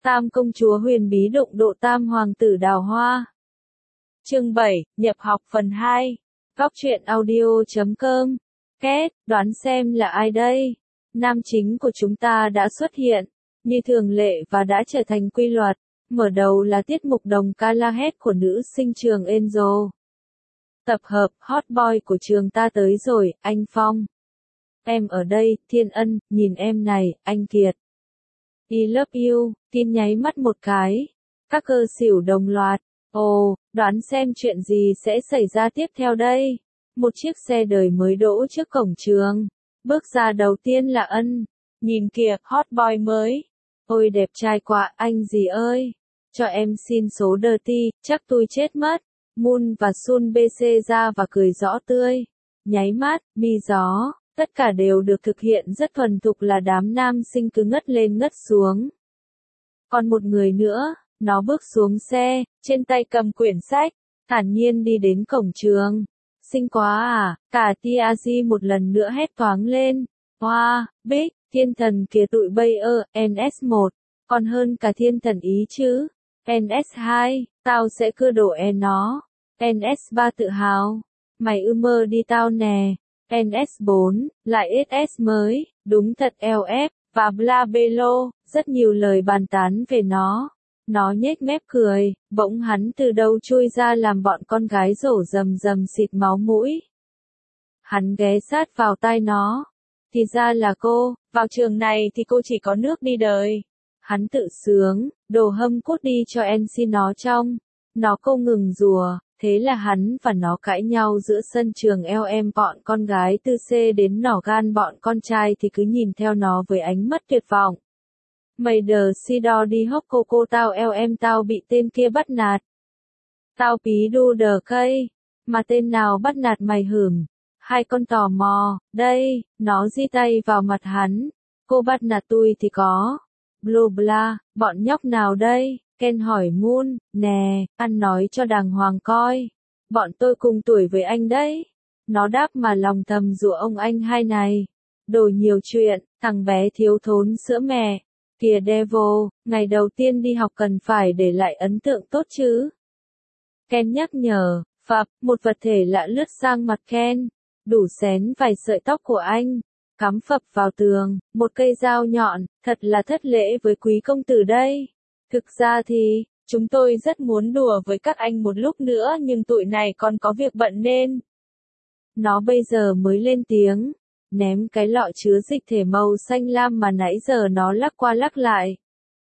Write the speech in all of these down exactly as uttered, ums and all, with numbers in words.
Tam công chúa huyền bí đụng độ tam hoàng tử đào hoa. Chương bảy, nhập học phần hai. Góc truyện audio chấm com. Kết, đoán xem là ai đây? Nam chính của chúng ta đã xuất hiện, như thường lệ và đã trở thành quy luật. Mở đầu là tiết mục đồng ca la hét của nữ sinh trường Angel. Tập hợp hot boy của trường ta tới rồi, anh Phong. Em ở đây, Thiên Ân, nhìn em này, anh Kiệt. I love you, tin nháy mắt một cái. Các cơ xỉu đồng loạt. Ồ, đoán xem chuyện gì sẽ xảy ra tiếp theo đây. Một chiếc xe đời mới đỗ trước cổng trường. Bước ra đầu tiên là Ân. Nhìn kìa, hot boy mới. Ôi đẹp trai quá, anh gì ơi. Cho em xin số dirty, chắc tôi chết mất. Moon và Sun bê xê ra và cười rõ tươi. Nháy mắt, mi gió. Tất cả đều được thực hiện rất thuần thục là đám nam sinh cứ ngất lên ngất xuống. Còn một người nữa, nó bước xuống xe, trên tay cầm quyển sách, thản nhiên đi đến cổng trường. Xinh quá à, cả Tiazi một lần nữa hét toáng lên. Wow, Big, thiên thần kìa tụi bây ơ, en ét một, còn hơn cả thiên thần ý chứ. en ét hai, tao sẽ cưa đổ e nó. en ét ba tự hào, mày ư mơ đi tao nè. en ét bốn, lại ét ét mới, đúng thật lờ ép, và bla belo, rất nhiều lời bàn tán về nó. Nó nhếch mép cười, bỗng hắn từ đâu chui ra làm bọn con gái rổ rầm rầm xịt máu mũi. Hắn ghé sát vào tai nó. Thì ra là cô, vào trường này thì cô chỉ có nước đi đời. Hắn tự sướng, đồ hâm cút đi cho en xê nó trong. Nó không ngừng rùa. Thế là hắn và nó cãi nhau giữa sân trường lờ em, bọn con gái từ C đến nỏ gan bọn con trai thì cứ nhìn theo nó với ánh mắt tuyệt vọng. Mày đờ si đo đi hốc cô cô tao lờ em tao bị tên kia bắt nạt. Tao pí đu đờ cây. Mà tên nào bắt nạt mày hửm? Hai con tò mò, đây, nó di tay vào mặt hắn. Cô bắt nạt tôi thì có. Bla bla, bọn nhóc nào đây? Ken hỏi Moon, nè, ăn nói cho đàng hoàng coi. Bọn tôi cùng tuổi với anh đấy. Nó đáp mà lòng thầm rủa ông anh hai này. Đồ nhiều chuyện, thằng bé thiếu thốn sữa mẹ. Kìa Devil, ngày đầu tiên đi học cần phải để lại ấn tượng tốt chứ. Ken nhắc nhở, phập, một vật thể lạ lướt sang mặt Ken. Đủ xén vài sợi tóc của anh. Cắm phập vào tường, một cây dao nhọn, thật là thất lễ với quý công tử đây. Thực ra thì, chúng tôi rất muốn đùa với các anh một lúc nữa nhưng tụi này còn có việc bận nên. Nó bây giờ mới lên tiếng, ném cái lọ chứa dịch thể màu xanh lam mà nãy giờ nó lắc qua lắc lại.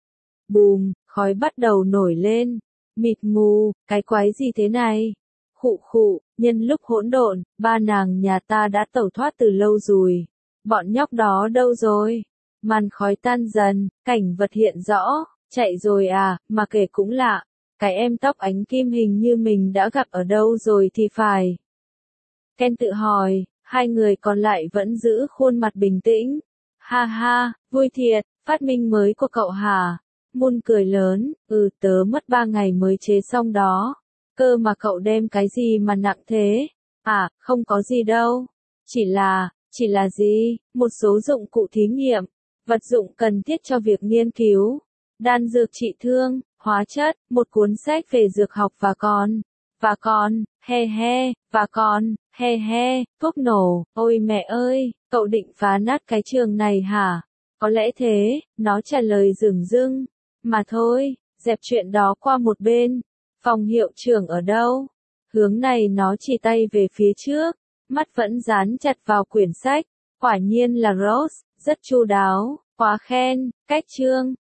Bùm, khói bắt đầu nổi lên. Mịt mù, cái quái gì thế này? Khụ khụ, nhân lúc hỗn độn, ba nàng nhà ta đã tẩu thoát từ lâu rồi. Bọn nhóc đó đâu rồi? Màn khói tan dần, cảnh vật hiện rõ. Chạy rồi à, mà kể cũng lạ. Cái em tóc ánh kim hình như mình đã gặp ở đâu rồi thì phải. Ken tự hỏi, hai người còn lại vẫn giữ khuôn mặt bình tĩnh. Ha ha, vui thiệt, phát minh mới của cậu hả? Moon cười lớn, ừ tớ mất ba ngày mới chế xong đó. Cơ mà cậu đem cái gì mà nặng thế? À, không có gì đâu. Chỉ là, chỉ là gì? Một số dụng cụ thí nghiệm, vật dụng cần thiết cho việc nghiên cứu. Đan dược trị thương, hóa chất, một cuốn sách về dược học và còn, và còn, he he, và còn, he he, thuốc nổ, ôi mẹ ơi, cậu định phá nát cái trường này hả? Có lẽ thế, nó trả lời dửng dưng, mà thôi, dẹp chuyện đó qua một bên, phòng hiệu trưởng ở đâu? Hướng này nó chỉ tay về phía trước, mắt vẫn dán chặt vào quyển sách, quả nhiên là Rose, rất chu đáo, quá khen, cách chương.